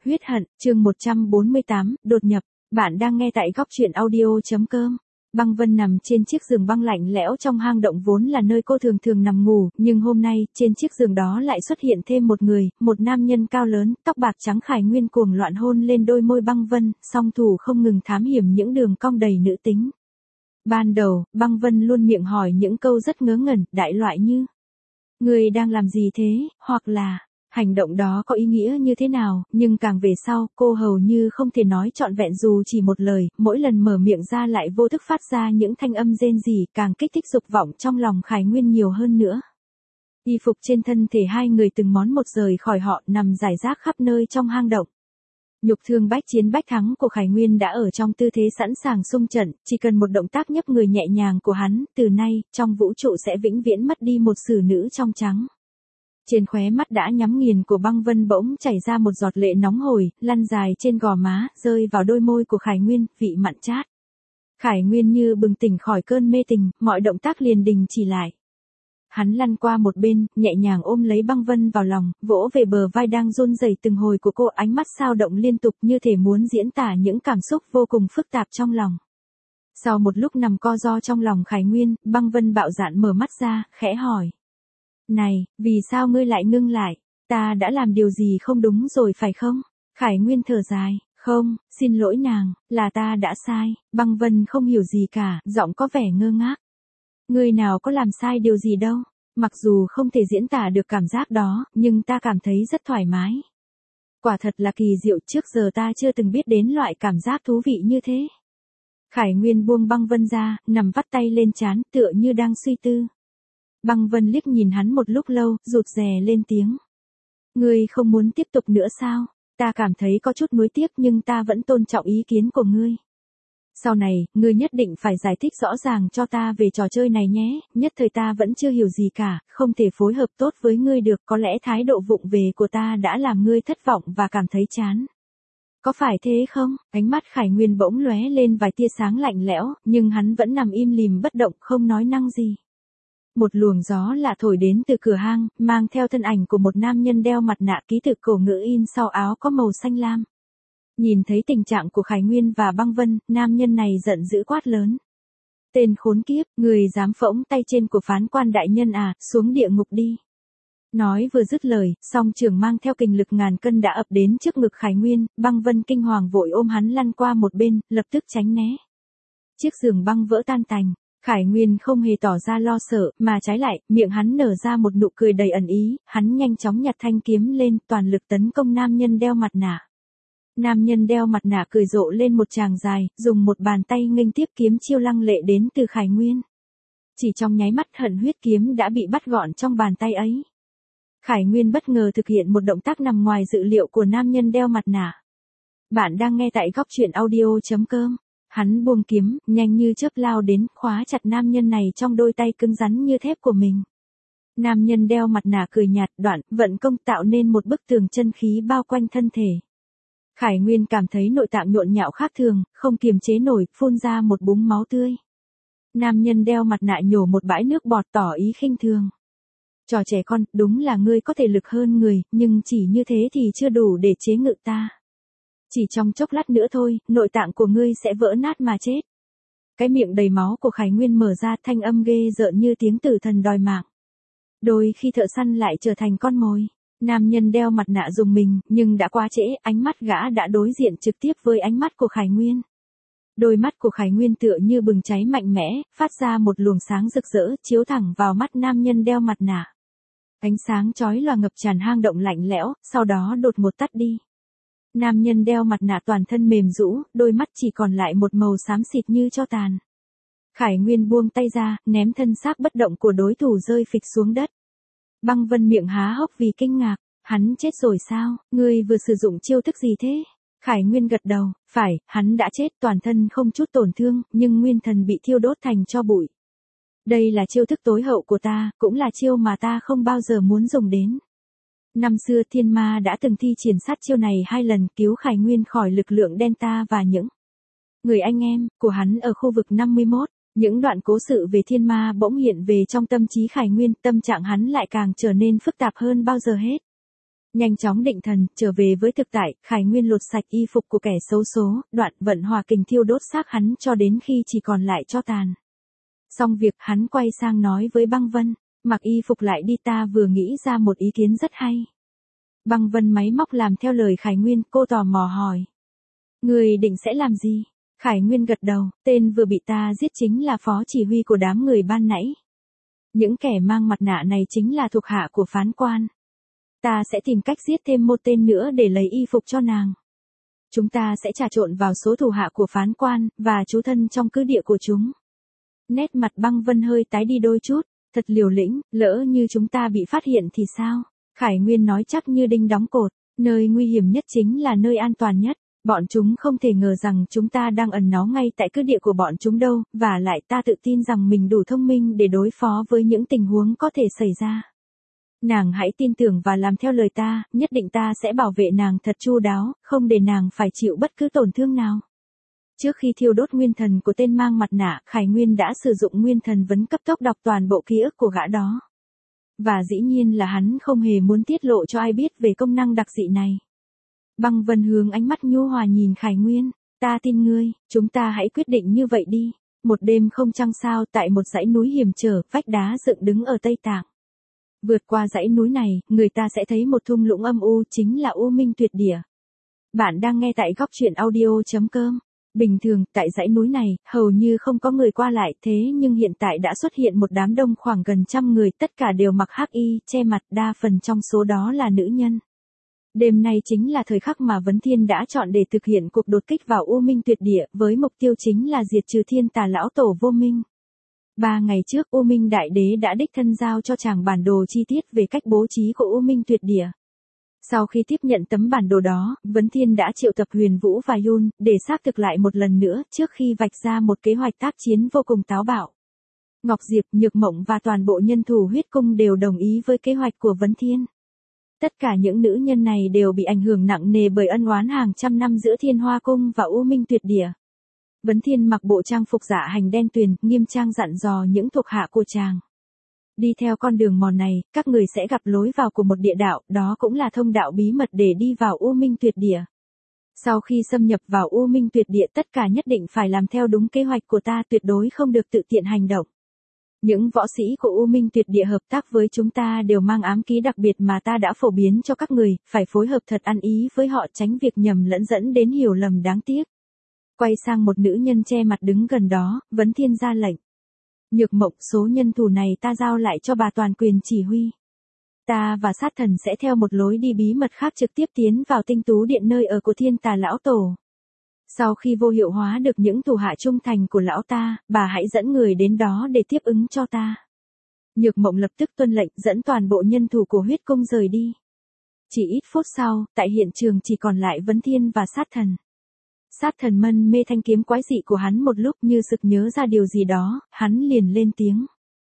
Huyết hận, chương 148, đột nhập. Bạn đang nghe tại góc truyện audio.com. Băng Vân nằm trên chiếc giường băng lạnh lẽo trong hang động vốn là nơi cô thường thường nằm ngủ, nhưng hôm nay, trên chiếc giường đó lại xuất hiện thêm một người, một nam nhân cao lớn, tóc bạc trắng. Khải Nguyên cuồng loạn hôn lên đôi môi Băng Vân, song thủ không ngừng thám hiểm những đường cong đầy nữ tính. Ban đầu, Băng Vân luôn miệng hỏi những câu rất ngớ ngẩn, đại loại như: "Ngươi đang làm gì thế?" hoặc là "Hành động đó có ý nghĩa như thế nào?" Nhưng càng về sau, cô hầu như không thể nói trọn vẹn dù chỉ một lời, mỗi lần mở miệng ra lại vô thức phát ra những thanh âm rên rỉ, càng kích thích dục vọng trong lòng Khải Nguyên nhiều hơn nữa. Y phục trên thân thể hai người từng món một rời khỏi họ, nằm rải rác khắp nơi trong hang động. Nhục thương bách chiến bách thắng của Khải Nguyên đã ở trong tư thế sẵn sàng xung trận, chỉ cần một động tác nhấp người nhẹ nhàng của hắn, từ nay, trong vũ trụ sẽ vĩnh viễn mất đi một xử nữ trong trắng. Trên khóe mắt đã nhắm nghiền của Băng Vân bỗng chảy ra một giọt lệ nóng hổi, lăn dài trên gò má, rơi vào đôi môi của Khải Nguyên, vị mặn chát. Khải Nguyên như bừng tỉnh khỏi cơn mê tình, mọi động tác liền đình chỉ lại. Hắn lăn qua một bên, nhẹ nhàng ôm lấy Băng Vân vào lòng, vỗ về bờ vai đang run rẩy từng hồi của cô, ánh mắt sao động liên tục như thể muốn diễn tả những cảm xúc vô cùng phức tạp trong lòng. Sau một lúc nằm co ro trong lòng Khải Nguyên, Băng Vân bạo dạn mở mắt ra, khẽ hỏi: "Này, vì sao ngươi lại ngưng lại? Ta đã làm điều gì không đúng rồi phải không?" Khải Nguyên thở dài: "Không, xin lỗi nàng, là ta đã sai." Băng Vân không hiểu gì cả, giọng có vẻ ngơ ngác: "Ngươi nào có làm sai điều gì đâu. Mặc dù không thể diễn tả được cảm giác đó, nhưng ta cảm thấy rất thoải mái. Quả thật là kỳ diệu, trước giờ ta chưa từng biết đến loại cảm giác thú vị như thế." Khải Nguyên buông Băng Vân ra, nằm vắt tay lên trán, tựa như đang suy tư. Băng Vân liếc nhìn hắn một lúc lâu, rụt rè lên tiếng: "Ngươi không muốn tiếp tục nữa sao? Ta cảm thấy có chút nuối tiếc nhưng ta vẫn tôn trọng ý kiến của ngươi. Sau này, ngươi nhất định phải giải thích rõ ràng cho ta về trò chơi này nhé, nhất thời ta vẫn chưa hiểu gì cả, không thể phối hợp tốt với ngươi được, có lẽ thái độ vụng về của ta đã làm ngươi thất vọng và cảm thấy chán. Có phải thế không?" Ánh mắt Khải Nguyên bỗng lóe lên vài tia sáng lạnh lẽo, nhưng hắn vẫn nằm im lìm bất động, không nói năng gì. Một luồng gió lạ thổi đến từ cửa hang, mang theo thân ảnh của một nam nhân đeo mặt nạ ký tự cổ ngữ in sau áo có màu xanh lam. Nhìn thấy tình trạng của Khải Nguyên và Băng Vân, nam nhân này giận dữ quát lớn: "Tên khốn kiếp, người dám phỗng tay trên của phán quan đại nhân à, xuống địa ngục đi." Nói vừa dứt lời, song trường mang theo kình lực ngàn cân đã ập đến trước ngực Khải Nguyên, Băng Vân kinh hoàng vội ôm hắn lăn qua một bên, lập tức tránh né. Chiếc giường băng vỡ tan tành. Khải Nguyên không hề tỏ ra lo sợ, mà trái lại, miệng hắn nở ra một nụ cười đầy ẩn ý, hắn nhanh chóng nhặt thanh kiếm lên, toàn lực tấn công nam nhân đeo mặt nạ. Nam nhân đeo mặt nạ cười rộ lên một tràng dài, dùng một bàn tay nghênh tiếp kiếm chiêu lăng lệ đến từ Khải Nguyên. Chỉ trong nháy mắt, hận huyết kiếm đã bị bắt gọn trong bàn tay ấy. Khải Nguyên bất ngờ thực hiện một động tác nằm ngoài dự liệu của nam nhân đeo mặt nạ. Bạn đang nghe tại góc truyện audio.com. Hắn buông kiếm, nhanh như chớp lao đến, khóa chặt nam nhân này trong đôi tay cứng rắn như thép của mình. Nam nhân đeo mặt nạ cười nhạt, đoạn, vận công tạo nên một bức tường chân khí bao quanh thân thể. Khải Nguyên cảm thấy nội tạng nhộn nhạo khác thường, không kiềm chế nổi, phun ra một búng máu tươi. Nam nhân đeo mặt nạ nhổ một bãi nước bọt tỏ ý khinh thường: "Trò trẻ con, đúng là ngươi có thể lực hơn người, nhưng chỉ như thế thì chưa đủ để chế ngự ta. Chỉ trong chốc lát nữa thôi, nội tạng của ngươi sẽ vỡ nát mà chết." Cái miệng đầy máu của Khải Nguyên mở ra, thanh âm ghê rợn như tiếng tử thần đòi mạng. Đôi khi thợ săn lại trở thành con mồi. Nam nhân đeo mặt nạ dùng mình, nhưng đã quá trễ, ánh mắt gã đã đối diện trực tiếp với ánh mắt của Khải Nguyên. Đôi mắt của Khải Nguyên tựa như bừng cháy mạnh mẽ, phát ra một luồng sáng rực rỡ, chiếu thẳng vào mắt nam nhân đeo mặt nạ. Ánh sáng chói lòa ngập tràn hang động lạnh lẽo, sau đó đột ngột tắt đi. Nam nhân đeo mặt nạ toàn thân mềm rũ, đôi mắt chỉ còn lại một màu xám xịt như tro tàn. Khải Nguyên buông tay ra, ném thân xác bất động của đối thủ rơi phịch xuống đất. Băng Vân miệng há hốc vì kinh ngạc: "Hắn chết rồi sao? Ngươi vừa sử dụng chiêu thức gì thế?" Khải Nguyên gật đầu: "Phải, hắn đã chết, toàn thân không chút tổn thương, nhưng nguyên thần bị thiêu đốt thành tro bụi. Đây là chiêu thức tối hậu của ta, cũng là chiêu mà ta không bao giờ muốn dùng đến. Năm xưa thiên ma đã từng thi triển sát chiêu này 2 lần, cứu Khải Nguyên khỏi lực lượng Delta và những người anh em của hắn ở khu vực 51. Những đoạn cố sự về thiên ma bỗng hiện về trong tâm trí Khải Nguyên, tâm trạng hắn lại càng trở nên phức tạp hơn bao giờ hết. Nhanh chóng định thần, trở về với thực tại, Khải Nguyên lột sạch y phục của kẻ xấu số, đoạn vận hòa kình thiêu đốt xác hắn cho đến khi chỉ còn lại tro tàn. Xong việc hắn quay sang nói với Băng Vân, mặc y phục lại đi, ta vừa nghĩ ra một ý kiến rất hay. Băng Vân máy móc làm theo lời Khải Nguyên, cô tò mò hỏi. Người định sẽ làm gì? Khải Nguyên gật đầu, tên vừa bị ta giết chính là phó chỉ huy của đám người ban nãy. Những kẻ mang mặt nạ này chính là thuộc hạ của phán quan. Ta sẽ tìm cách giết thêm một tên nữa để lấy y phục cho nàng. Chúng ta sẽ trà trộn vào số thủ hạ của phán quan, và trú thân trong cứ địa của chúng. Nét mặt Băng Vân hơi tái đi đôi chút, thật liều lĩnh, lỡ như chúng ta bị phát hiện thì sao? Khải Nguyên nói chắc như đinh đóng cột, nơi nguy hiểm nhất chính là nơi an toàn nhất. Bọn chúng không thể ngờ rằng chúng ta đang ẩn náu ngay tại cứ địa của bọn chúng đâu, và lại ta tự tin rằng mình đủ thông minh để đối phó với những tình huống có thể xảy ra. Nàng hãy tin tưởng và làm theo lời ta, nhất định ta sẽ bảo vệ nàng thật chu đáo, không để nàng phải chịu bất cứ tổn thương nào. Trước khi thiêu đốt nguyên thần của tên mang mặt nạ, Khải Nguyên đã sử dụng nguyên thần vấn cấp tốc đọc toàn bộ ký ức của gã đó. Và dĩ nhiên là hắn không hề muốn tiết lộ cho ai biết về công năng đặc dị này. Băng Vân hướng ánh mắt nhu hòa nhìn Khải Nguyên, ta tin ngươi, chúng ta hãy quyết định như vậy đi. Một đêm không trăng sao tại một dãy núi hiểm trở, vách đá dựng đứng ở Tây Tạng. Vượt qua dãy núi này, người ta sẽ thấy một thung lũng âm u, chính là U Minh Tuyệt Địa. Bạn đang nghe tại góc truyện audio.com. Bình thường, tại dãy núi này, hầu như không có người qua lại, thế nhưng hiện tại đã xuất hiện một đám đông khoảng gần 100 người, tất cả đều mặc hắc y, che mặt, đa phần trong số đó là nữ nhân. Đêm nay chính là thời khắc mà Vấn Thiên đã chọn để thực hiện cuộc đột kích vào U Minh Tuyệt Địa, với mục tiêu chính là diệt trừ Thiên Tà lão tổ Vô Minh. 3 ngày trước, U Minh Đại Đế đã đích thân giao cho chàng bản đồ chi tiết về cách bố trí của U Minh Tuyệt Địa. Sau khi tiếp nhận tấm bản đồ đó, Vấn Thiên đã triệu tập Huyền Vũ và Yun, để xác thực lại một lần nữa, trước khi vạch ra một kế hoạch tác chiến vô cùng táo bạo. Ngọc Diệp, Nhược Mộng và toàn bộ nhân thủ huyết cung đều đồng ý với kế hoạch của Vấn Thiên. Tất cả những nữ nhân này đều bị ảnh hưởng nặng nề bởi ân oán hàng trăm năm giữa Thiên Hoa Cung và U Minh Tuyệt Địa. Vấn Thiên mặc bộ trang phục dạ hành đen tuyền, nghiêm trang dặn dò những thuộc hạ của chàng. Đi theo con đường mòn này, các người sẽ gặp lối vào của một địa đạo, đó cũng là thông đạo bí mật để đi vào U Minh Tuyệt Địa. Sau khi xâm nhập vào U Minh Tuyệt Địa, tất cả nhất định phải làm theo đúng kế hoạch của ta, tuyệt đối không được tự tiện hành động. Những võ sĩ của U Minh Tuyệt Địa hợp tác với chúng ta đều mang ám ký đặc biệt mà ta đã phổ biến cho các người, phải phối hợp thật ăn ý với họ, tránh việc nhầm lẫn dẫn đến hiểu lầm đáng tiếc. Quay sang một nữ nhân che mặt đứng gần đó, Vấn Thiên ra lệnh. Nhược Mộng, số nhân thủ này ta giao lại cho bà toàn quyền chỉ huy. Ta và sát thần sẽ theo một lối đi bí mật khác trực tiếp tiến vào Tinh Tú Điện, nơi ở của Thiên Tà lão tổ. Sau khi vô hiệu hóa được những thủ hạ trung thành của lão ta, bà hãy dẫn người đến đó để tiếp ứng cho ta. Nhược Mộng lập tức tuân lệnh, dẫn toàn bộ nhân thủ của huyết cung rời đi. Chỉ ít phút sau, tại hiện trường chỉ còn lại Vấn Thiên và sát thần. Sát thần mân mê thanh kiếm quái dị của hắn một lúc, như sực nhớ ra điều gì đó, hắn liền lên tiếng.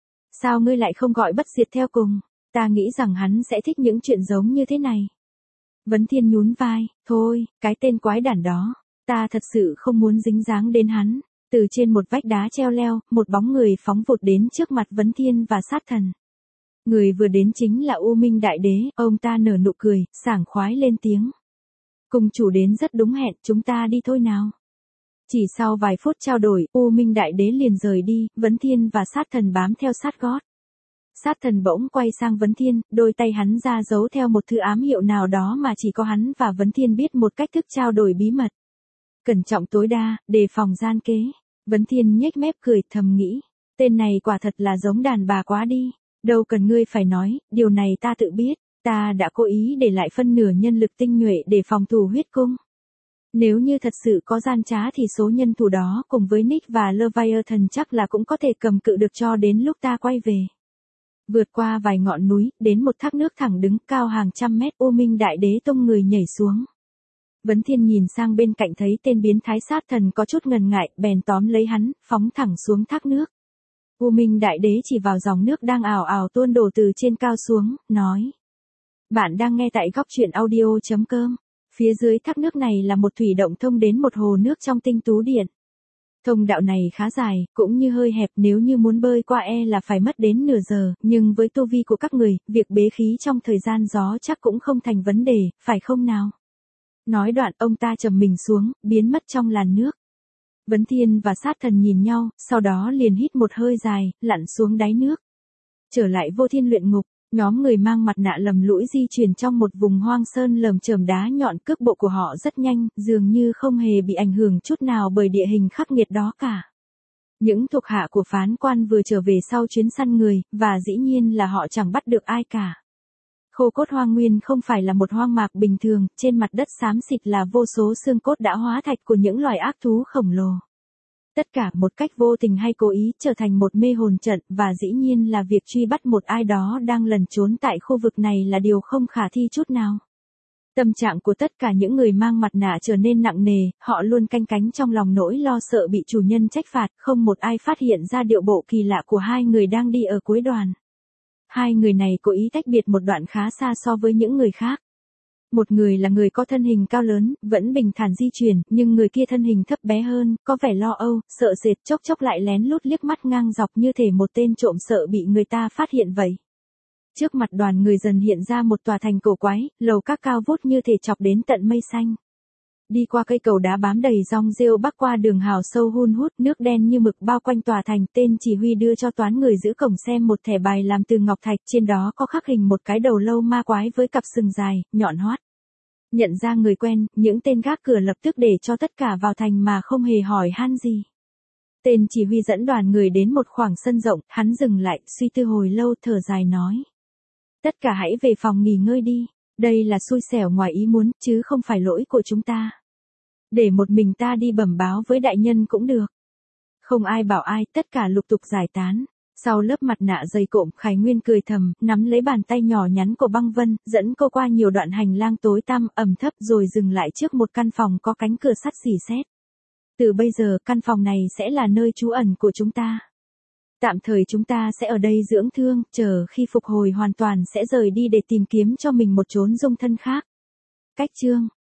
Sao ngươi lại không gọi Bất Diệt theo cùng? Ta nghĩ rằng hắn sẽ thích những chuyện giống như thế này. Vấn Thiên nhún vai, thôi, cái tên quái đản đó, ta thật sự không muốn dính dáng đến hắn. Từ trên một vách đá treo leo, một bóng người phóng vụt đến trước mặt Vấn Thiên và sát thần. Người vừa đến chính là U Minh Đại Đế, ông ta nở nụ cười, sảng khoái lên tiếng. Cùng chủ đến rất đúng hẹn, chúng ta đi thôi nào. Chỉ sau vài phút trao đổi, U Minh Đại Đế liền rời đi, Vấn Thiên và sát thần bám theo sát gót. Sát thần bỗng quay sang Vấn Thiên, đôi tay hắn ra giấu theo một thứ ám hiệu nào đó mà chỉ có hắn và Vấn Thiên biết, một cách thức trao đổi bí mật. Cẩn trọng tối đa, đề phòng gian kế. Vấn Thiên nhếch mép cười, thầm nghĩ. Tên này quả thật là giống đàn bà quá đi. Đâu cần ngươi phải nói, điều này ta tự biết. Ta đã cố ý để lại phân nửa nhân lực tinh nhuệ để phòng thủ huyết cung. Nếu như thật sự có gian trá thì số nhân thủ đó cùng với Nick và Leviathan chắc là cũng có thể cầm cự được cho đến lúc ta quay về. Vượt qua vài ngọn núi, đến một thác nước thẳng đứng cao hàng trăm mét, U Minh Đại Đế tung người nhảy xuống. Vấn Thiên nhìn sang bên cạnh thấy tên biến thái sát thần có chút ngần ngại, bèn tóm lấy hắn, phóng thẳng xuống thác nước. U Minh Đại Đế chỉ vào dòng nước đang ào ào tuôn đổ từ trên cao xuống, nói. Bạn đang nghe tại góc truyện audio.com. Phía dưới thác nước này là một thủy động thông đến một hồ nước trong Tinh Tú Điện. Thông đạo này khá dài, cũng như hơi hẹp, nếu như muốn bơi qua là phải mất đến nửa giờ, nhưng với tu vi của các người, việc bế khí trong thời gian gió chắc cũng không thành vấn đề, phải không nào? Nói đoạn ông ta trầm mình xuống, biến mất trong làn nước. Vấn Thiên và Sát Thần nhìn nhau, sau đó liền hít một hơi dài, lặn xuống đáy nước. Trở lại Vô Thiên luyện ngục, nhóm người mang mặt nạ lầm lũi di chuyển trong một vùng hoang sơn lởm chởm, đá nhọn, cước bộ của họ rất nhanh, dường như không hề bị ảnh hưởng chút nào bởi địa hình khắc nghiệt đó cả. Những thuộc hạ của phán quan vừa trở về sau chuyến săn người, và dĩ nhiên là họ chẳng bắt được ai cả. Khô cốt hoang nguyên không phải là một hoang mạc bình thường, trên mặt đất xám xịt là vô số xương cốt đã hóa thạch của những loài ác thú khổng lồ. Tất cả một cách vô tình hay cố ý trở thành một mê hồn trận, và dĩ nhiên là việc truy bắt một ai đó đang lẩn trốn tại khu vực này là điều không khả thi chút nào. Tâm trạng của tất cả những người mang mặt nạ trở nên nặng nề, họ luôn canh cánh trong lòng nỗi lo sợ bị chủ nhân trách phạt, không một ai phát hiện ra điệu bộ kỳ lạ của hai người đang đi ở cuối đoàn. Hai người này cố ý tách biệt một đoạn khá xa so với những người khác. Một người là người có thân hình cao lớn, vẫn bình thản di chuyển, nhưng người kia thân hình thấp bé hơn, có vẻ lo âu, sợ sệt, chốc chốc lại lén lút liếc mắt ngang dọc như thể một tên trộm sợ bị người ta phát hiện vậy. Trước mặt đoàn người dần hiện ra một tòa thành cổ quái, lầu các cao vút như thể chọc đến tận mây xanh. Đi qua cây cầu đá bám đầy rong rêu, bắc qua đường hào sâu hun hút, nước đen như mực bao quanh tòa thành. Tên chỉ huy đưa cho toán người giữ cổng xem một thẻ bài làm từ ngọc thạch, trên đó có khắc hình một cái đầu lâu ma quái với cặp sừng dài, nhọn hoắt. Nhận ra người quen, những tên gác cửa lập tức để cho tất cả vào thành mà không hề hỏi han gì. Tên chỉ huy dẫn đoàn người đến một khoảng sân rộng, hắn dừng lại, suy tư hồi lâu, thở dài nói: tất cả hãy về phòng nghỉ ngơi đi, đây là xui xẻo ngoài ý muốn, chứ không phải lỗi của chúng ta. Để một mình ta đi bẩm báo với đại nhân cũng được. Không ai bảo ai, tất cả lục tục giải tán. Sau lớp mặt nạ dày cộm, Khải Nguyên cười thầm, nắm lấy bàn tay nhỏ nhắn của Băng Vân, dẫn cô qua nhiều đoạn hành lang tối tăm, ẩm thấp, rồi dừng lại trước một căn phòng có cánh cửa sắt xỉ sét. Từ bây giờ, căn phòng này sẽ là nơi trú ẩn của chúng ta. Tạm thời chúng ta sẽ ở đây dưỡng thương, chờ khi phục hồi hoàn toàn sẽ rời đi để tìm kiếm cho mình một chốn dung thân khác. Cách chương